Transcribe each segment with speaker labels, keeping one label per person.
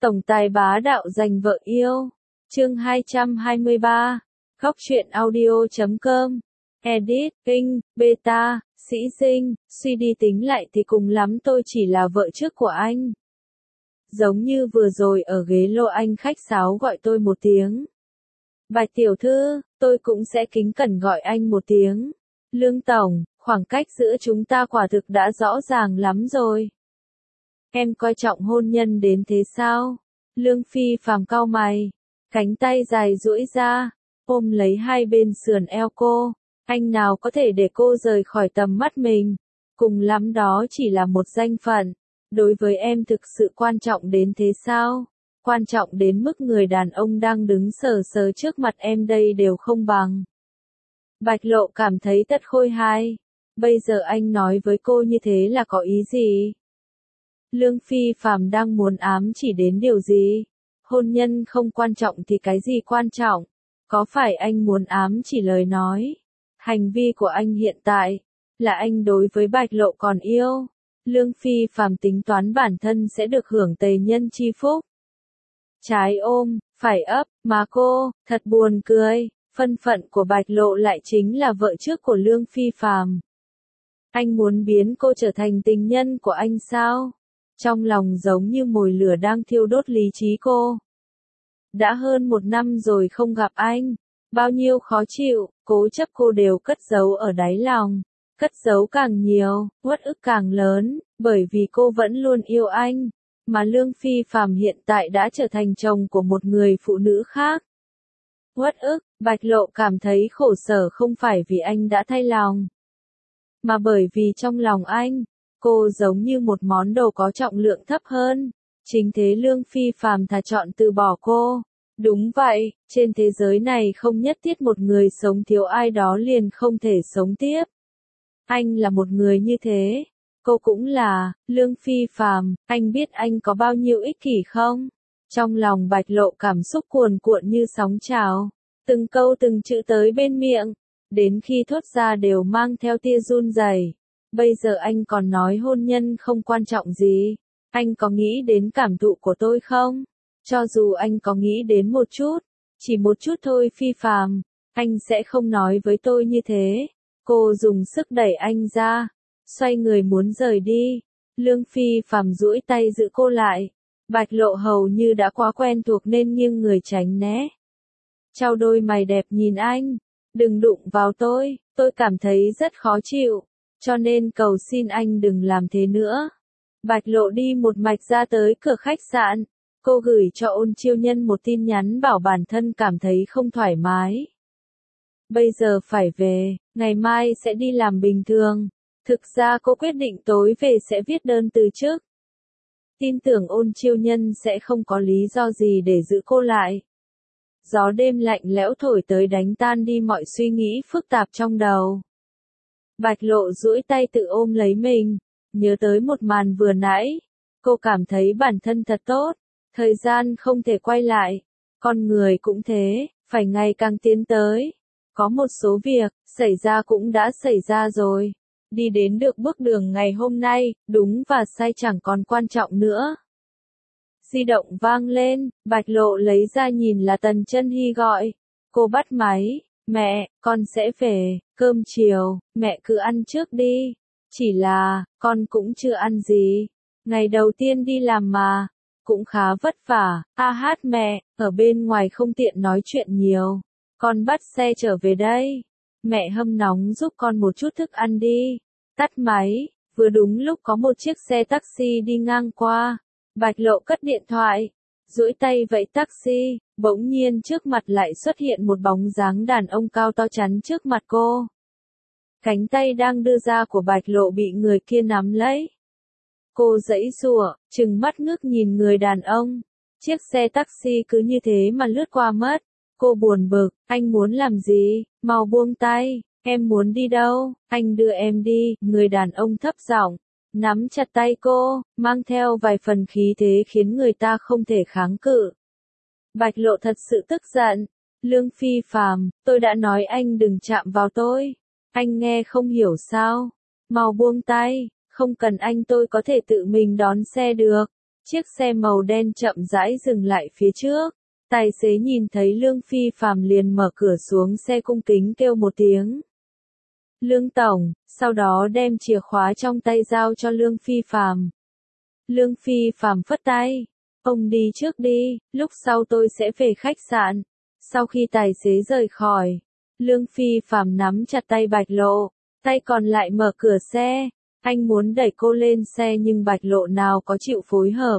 Speaker 1: Tổng tài bá đạo giành vợ yêu. Chương 223. Góc truyện audio.com. Edit, Kinh, Beta, Sĩ Dinh, suy đi tính lại thì cùng lắm tôi chỉ là vợ trước của anh. Giống như vừa rồi ở ghế lô anh khách sáo gọi tôi một tiếng. Bạch tiểu thư, tôi cũng sẽ kính cẩn gọi anh một tiếng. Lương tổng, khoảng cách giữa chúng ta quả thực đã rõ ràng lắm rồi. Em coi trọng hôn nhân đến thế sao? Lương Phi Phàm cau mày, cánh tay dài duỗi ra, ôm lấy hai bên sườn eo cô. Anh nào có thể để cô rời khỏi tầm mắt mình? Cùng lắm đó chỉ là một danh phận. Đối với em thực sự quan trọng đến thế sao? Quan trọng đến mức người đàn ông đang đứng sờ sờ trước mặt em đây đều không bằng. Bạch Lộ cảm thấy tất khôi hài. Bây giờ anh nói với cô như thế là có ý gì? Lương Phi Phàm đang muốn ám chỉ đến điều gì? Hôn nhân không quan trọng thì cái gì quan trọng? Có phải anh muốn ám chỉ lời nói? Hành vi của anh hiện tại là anh đối với Bạch Lộ còn yêu. Lương Phi Phàm tính toán bản thân sẽ được hưởng tề nhân chi phúc. Trái ôm, phải ấp, mà cô, thật buồn cười, thân phận của Bạch Lộ lại chính là vợ trước của Lương Phi Phàm. Anh muốn biến cô trở thành tình nhân của anh sao? Trong lòng giống như mồi lửa đang thiêu đốt lý trí cô. Đã hơn 1 năm rồi không gặp anh, bao nhiêu khó chịu, cố chấp cô đều cất giấu ở đáy lòng. Cất giấu càng nhiều, uất ức càng lớn, bởi vì cô vẫn luôn yêu anh, mà Lương Phi Phàm hiện tại đã trở thành chồng của một người phụ nữ khác. Uất ức, Bạch Lộ cảm thấy khổ sở không phải vì anh đã thay lòng, mà bởi vì trong lòng anh, cô giống như một món đồ có trọng lượng thấp hơn. Chính thế Lương Phi Phàm thà chọn từ bỏ cô. Đúng vậy, trên thế giới này không nhất thiết một người sống thiếu ai đó liền không thể sống tiếp. Anh là một người như thế, cô cũng là. Lương Phi Phàm, anh biết anh có bao nhiêu ích kỷ không? Trong lòng Bạch Lộ cảm xúc cuồn cuộn như sóng trào, từng câu từng chữ tới bên miệng, đến khi thốt ra đều mang theo tia run rẩy. Bây giờ anh còn nói hôn nhân không quan trọng gì, anh có nghĩ đến cảm thụ của tôi không? Cho dù anh có nghĩ đến một chút, chỉ một chút thôi Phi Phàm, anh sẽ không nói với tôi như thế. Cô dùng sức đẩy anh ra, xoay người muốn rời đi. Lương Phi Phàm duỗi tay giữ cô lại. Bạch Lộ hầu như đã quá quen thuộc nên nghiêng người tránh né. Chau đôi mày đẹp nhìn anh, đừng đụng vào tôi cảm thấy rất khó chịu, cho nên cầu xin anh đừng làm thế nữa. Bạch Lộ đi một mạch ra tới cửa khách sạn, cô gửi cho Ôn Chiêu Nhân một tin nhắn bảo bản thân cảm thấy không thoải mái. Bây giờ phải về, ngày mai sẽ đi làm bình thường. Thực ra cô quyết định tối về sẽ viết đơn từ chức. Tin tưởng Ôn Chiêu Nhân sẽ không có lý do gì để giữ cô lại. Gió đêm lạnh lẽo thổi tới đánh tan đi mọi suy nghĩ phức tạp trong đầu. Bạch Lộ duỗi tay tự ôm lấy mình, nhớ tới một màn vừa nãy. Cô cảm thấy bản thân thật tốt, thời gian không thể quay lại, con người cũng thế, phải ngày càng tiến tới. Có một số việc, xảy ra cũng đã xảy ra rồi. Đi đến được bước đường ngày hôm nay, đúng và sai chẳng còn quan trọng nữa. Di động vang lên, Bạch Lộ lấy ra nhìn là Tần Chân Hy gọi. Cô bắt máy, mẹ, con sẽ về, cơm chiều, mẹ cứ ăn trước đi. Chỉ là, con cũng chưa ăn gì. Ngày đầu tiên đi làm mà, cũng khá vất vả. Hát mẹ, ở bên ngoài không tiện nói chuyện nhiều. Con bắt xe trở về đây. Mẹ hâm nóng giúp con một chút thức ăn đi. Tắt máy, vừa đúng lúc có một chiếc xe taxi đi ngang qua. Bạch Lộ cất điện thoại, duỗi tay vẫy taxi, bỗng nhiên trước mặt lại xuất hiện một bóng dáng đàn ông cao to chắn trước mặt cô. Cánh tay đang đưa ra của Bạch Lộ bị người kia nắm lấy. Cô giãy giụa, trừng mắt ngước nhìn người đàn ông. Chiếc xe taxi cứ như thế mà lướt qua mất. Cô buồn bực, anh muốn làm gì? Mau buông tay, em muốn đi đâu? Anh đưa em đi. Người đàn ông thấp giọng, nắm chặt tay cô, mang theo vài phần khí thế khiến người ta không thể kháng cự. Bạch Lộ thật sự tức giận. Lương Phi Phàm, tôi đã nói anh đừng chạm vào tôi. Anh nghe không hiểu sao? Mau buông tay, không cần anh tôi có thể tự mình đón xe được. Chiếc xe màu đen chậm rãi dừng lại phía trước. Tài xế nhìn thấy Lương Phi Phạm liền mở cửa xuống xe cung kính kêu một tiếng. Lương Tổng, sau đó đem chìa khóa trong tay giao cho Lương Phi Phạm. Lương Phi Phạm phất tay. Ông đi trước đi, lúc sau tôi sẽ về khách sạn. Sau khi tài xế rời khỏi, Lương Phi Phạm nắm chặt tay Bạch Lộ, tay còn lại mở cửa xe. Anh muốn đẩy cô lên xe nhưng Bạch Lộ nào có chịu phối hợp.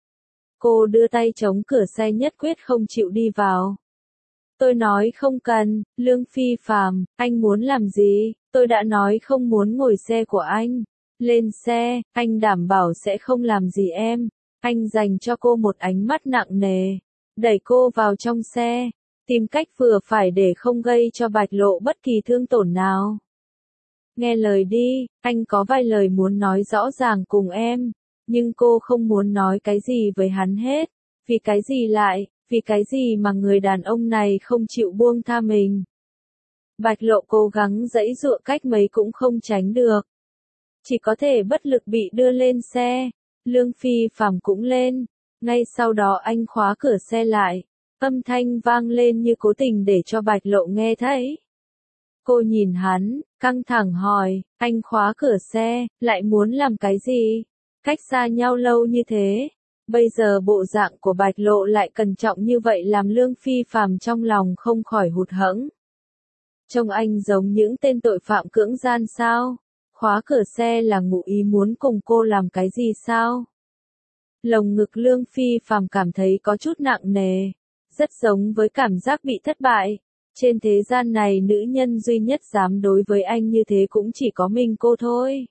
Speaker 1: Cô đưa tay chống cửa xe nhất quyết không chịu đi vào. Tôi nói không cần, Lương Phi Phạm, anh muốn làm gì? Tôi đã nói không muốn ngồi xe của anh. Lên xe, anh đảm bảo sẽ không làm gì em. Anh dành cho cô một ánh mắt nặng nề. Đẩy cô vào trong xe. Tìm cách vừa phải để không gây cho Bạch Lộ bất kỳ thương tổn nào. Nghe lời đi, anh có vài lời muốn nói rõ ràng cùng em. Nhưng cô không muốn nói cái gì với hắn hết. Vì cái gì lại, vì cái gì mà người đàn ông này không chịu buông tha mình. Bạch Lộ cố gắng giãy giụa cách mấy cũng không tránh được. Chỉ có thể bất lực bị đưa lên xe. Lương Phi Phạm cũng lên. Ngay sau đó anh khóa cửa xe lại. Âm thanh vang lên như cố tình để cho Bạch Lộ nghe thấy. Cô nhìn hắn, căng thẳng hỏi, anh khóa cửa xe, lại muốn làm cái gì? Cách xa nhau lâu như thế. Bây giờ bộ dạng của Bạch Lộ lại cẩn trọng như vậy làm Lương Phi Phạm trong lòng không khỏi hụt hẫng. Trông anh giống những tên tội phạm cưỡng gian sao? Khóa cửa xe là ngụ ý muốn cùng cô làm cái gì sao? Lồng ngực Lương Phi Phạm cảm thấy có chút nặng nề. Rất giống với cảm giác bị thất bại. Trên thế gian này nữ nhân duy nhất dám đối với anh như thế cũng chỉ có mình cô thôi.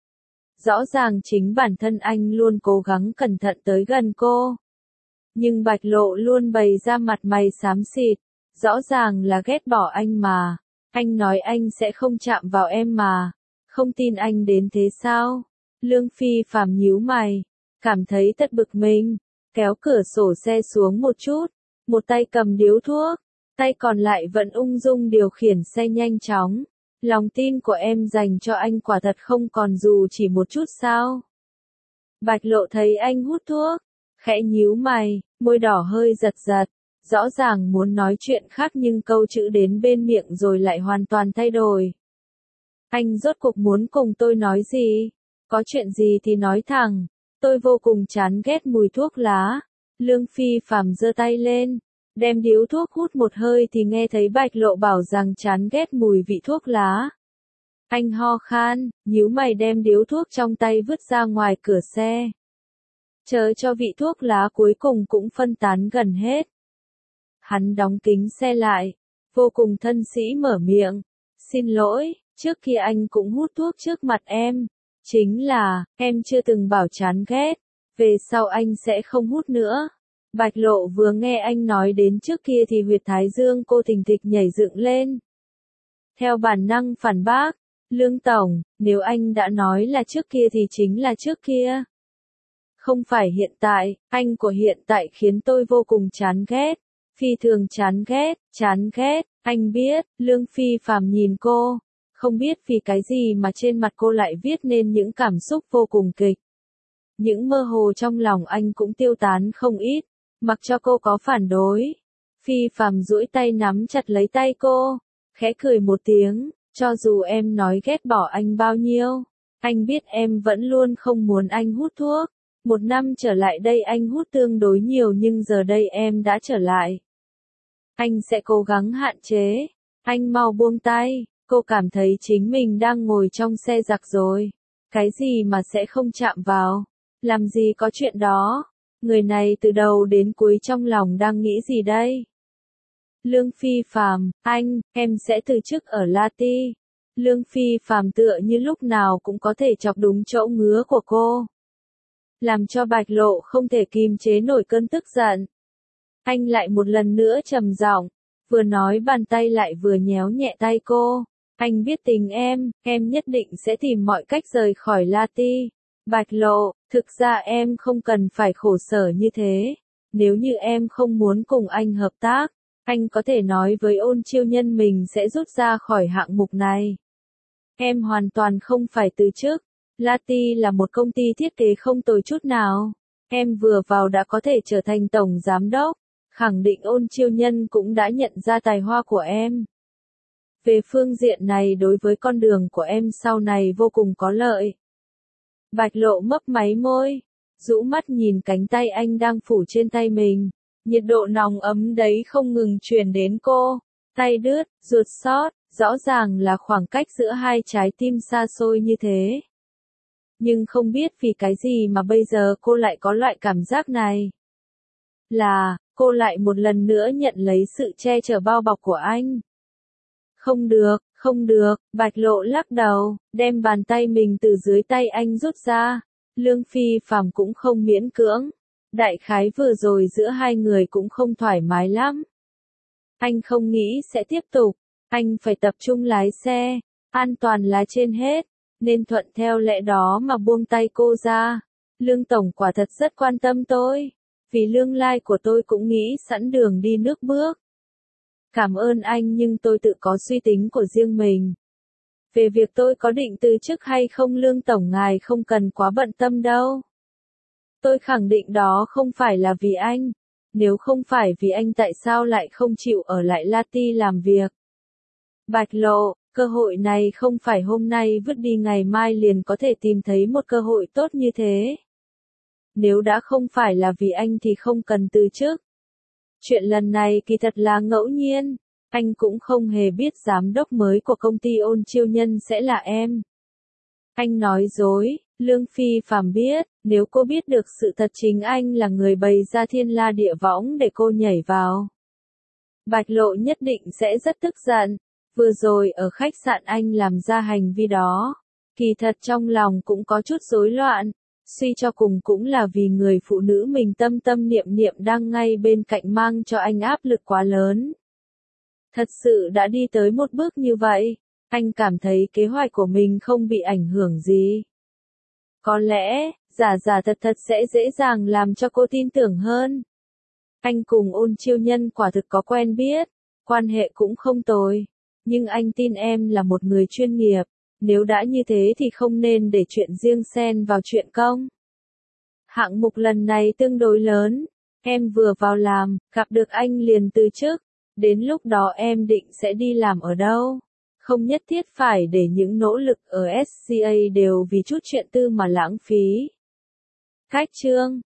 Speaker 1: Rõ ràng chính bản thân anh luôn cố gắng cẩn thận tới gần cô. Nhưng Bạch Lộ luôn bày ra mặt mày xám xịt. Rõ ràng là ghét bỏ anh mà. Anh nói anh sẽ không chạm vào em mà. Không tin anh đến thế sao? Lương Phi Phạm nhíu mày. Cảm thấy thật bực mình. Kéo cửa sổ xe xuống một chút. Một tay cầm điếu thuốc. Tay còn lại vẫn ung dung điều khiển xe nhanh chóng. Lòng tin của em dành cho anh quả thật không còn dù chỉ một chút sao? Bạch Lộ thấy anh hút thuốc, khẽ nhíu mày, môi đỏ hơi giật giật. Rõ ràng muốn nói chuyện khác nhưng câu chữ đến bên miệng rồi lại hoàn toàn thay đổi. Anh rốt cuộc muốn cùng tôi nói gì? Có chuyện gì thì nói thẳng. Tôi vô cùng chán ghét mùi thuốc lá. Lương Phi Phạm giơ tay lên. Đem điếu thuốc hút một hơi thì nghe thấy Bạch Lộ bảo rằng chán ghét mùi vị thuốc lá. Anh ho khan, nhíu mày đem điếu thuốc trong tay vứt ra ngoài cửa xe. Chờ cho vị thuốc lá cuối cùng cũng phân tán gần hết. Hắn đóng kính xe lại, vô cùng thân sĩ mở miệng. Xin lỗi, trước kia anh cũng hút thuốc trước mặt em. Chính là, em chưa từng bảo chán ghét. Về sau anh sẽ không hút nữa. Bạch Lộ vừa nghe anh nói đến trước kia thì huyệt thái dương cô thình thịch nhảy dựng lên. Theo bản năng phản bác, Lương Tổng, nếu anh đã nói là trước kia thì chính là trước kia. Không phải hiện tại, anh của hiện tại khiến tôi vô cùng chán ghét. Phi thường chán ghét, anh biết, Lương Phi Phạm nhìn cô. Không biết vì cái gì mà trên mặt cô lại viết nên những cảm xúc vô cùng kịch. Những mơ hồ trong lòng anh cũng tiêu tán không ít. Mặc cho cô có phản đối. Phi Phạm duỗi tay nắm chặt lấy tay cô. Khẽ cười một tiếng. Cho dù em nói ghét bỏ anh bao nhiêu. Anh biết em vẫn luôn không muốn anh hút thuốc. Một năm trở lại đây anh hút tương đối nhiều nhưng giờ đây em đã trở lại. Anh sẽ cố gắng hạn chế. Anh mau buông tay. Cô cảm thấy chính mình đang ngồi trong xe giặc rồi. Cái gì mà sẽ không chạm vào. Làm gì có chuyện đó. Người này từ đầu đến cuối trong lòng đang nghĩ gì đây? Lương Phi Phạm, em sẽ từ chức ở La Ti. Lương Phi Phạm tựa như lúc nào cũng có thể chọc đúng chỗ ngứa của cô. Làm cho Bạch Lộ không thể kìm chế nổi cơn tức giận. Anh lại một lần nữa trầm giọng, vừa nói bàn tay lại vừa nhéo nhẹ tay cô. Anh biết tình em nhất định sẽ tìm mọi cách rời khỏi La Ti. Bạch Lộ, thực ra em không cần phải khổ sở như thế. Nếu như em không muốn cùng anh hợp tác, anh có thể nói với Ôn Chiêu Nhân mình sẽ rút ra khỏi hạng mục này. Em hoàn toàn không phải từ chức. La Ti là một công ty thiết kế không tồi chút nào. Em vừa vào đã có thể trở thành tổng giám đốc, khẳng định Ôn Chiêu Nhân cũng đã nhận ra tài hoa của em. Về phương diện này đối với con đường của em sau này vô cùng có lợi. Bạch Lộ mấp máy môi, rũ mắt nhìn cánh tay anh đang phủ trên tay mình. Nhiệt độ nóng ấm đấy không ngừng truyền đến cô. Tay đứt, ruột xót, rõ ràng là khoảng cách giữa hai trái tim xa xôi như thế. Nhưng không biết vì cái gì mà bây giờ cô lại có loại cảm giác này. Là, cô lại một lần nữa nhận lấy sự che chở bao bọc của anh. Không được, không được, Bạch Lộ lắc đầu, đem bàn tay mình từ dưới tay anh rút ra. Lương Phi Phàm cũng không miễn cưỡng. Đại khái vừa rồi giữa hai người cũng không thoải mái lắm. Anh không nghĩ sẽ tiếp tục, anh phải tập trung lái xe, an toàn là trên hết, nên thuận theo lẽ đó mà buông tay cô ra. Lương Tổng quả thật rất quan tâm tôi, vì tương lai của tôi cũng nghĩ sẵn đường đi nước bước. Cảm ơn anh nhưng tôi tự có suy tính của riêng mình. Về việc tôi có định từ chức hay không Lương Tổng ngài không cần quá bận tâm đâu. Tôi khẳng định đó không phải là vì anh. Nếu không phải vì anh tại sao lại không chịu ở lại Lati làm việc? Bạch Lộ, cơ hội này không phải hôm nay vứt đi ngày mai liền có thể tìm thấy một cơ hội tốt như thế. Nếu đã không phải là vì anh thì không cần từ chức. Chuyện lần này kỳ thật là ngẫu nhiên. Anh cũng không hề biết giám đốc mới của công ty Ôn Chiêu Nhân sẽ là em. Anh nói dối, Lương Phi Phàm biết, nếu cô biết được sự thật chính anh là người bày ra thiên la địa võng để cô nhảy vào. Bạch Lộ nhất định sẽ rất tức giận, vừa rồi ở khách sạn anh làm ra hành vi đó. Kỳ thật trong lòng cũng có chút rối loạn, suy cho cùng cũng là vì người phụ nữ mình tâm tâm niệm niệm đang ngay bên cạnh mang cho anh áp lực quá lớn. Thật sự đã đi tới một bước như vậy, anh cảm thấy kế hoạch của mình không bị ảnh hưởng gì. Có lẽ, giả giả thật thật sẽ dễ dàng làm cho cô tin tưởng hơn. Anh cùng Ôn Chiêu Nhân quả thực có quen biết, quan hệ cũng không tồi. Nhưng anh tin em là một người chuyên nghiệp, nếu đã như thế thì không nên để chuyện riêng xen vào chuyện công. Hạng mục lần này tương đối lớn, em vừa vào làm, gặp được anh liền từ chức. Đến lúc đó em định sẽ đi làm ở đâu? Không nhất thiết phải để những nỗ lực ở SCA đều vì chút chuyện tư mà lãng phí. Cách chương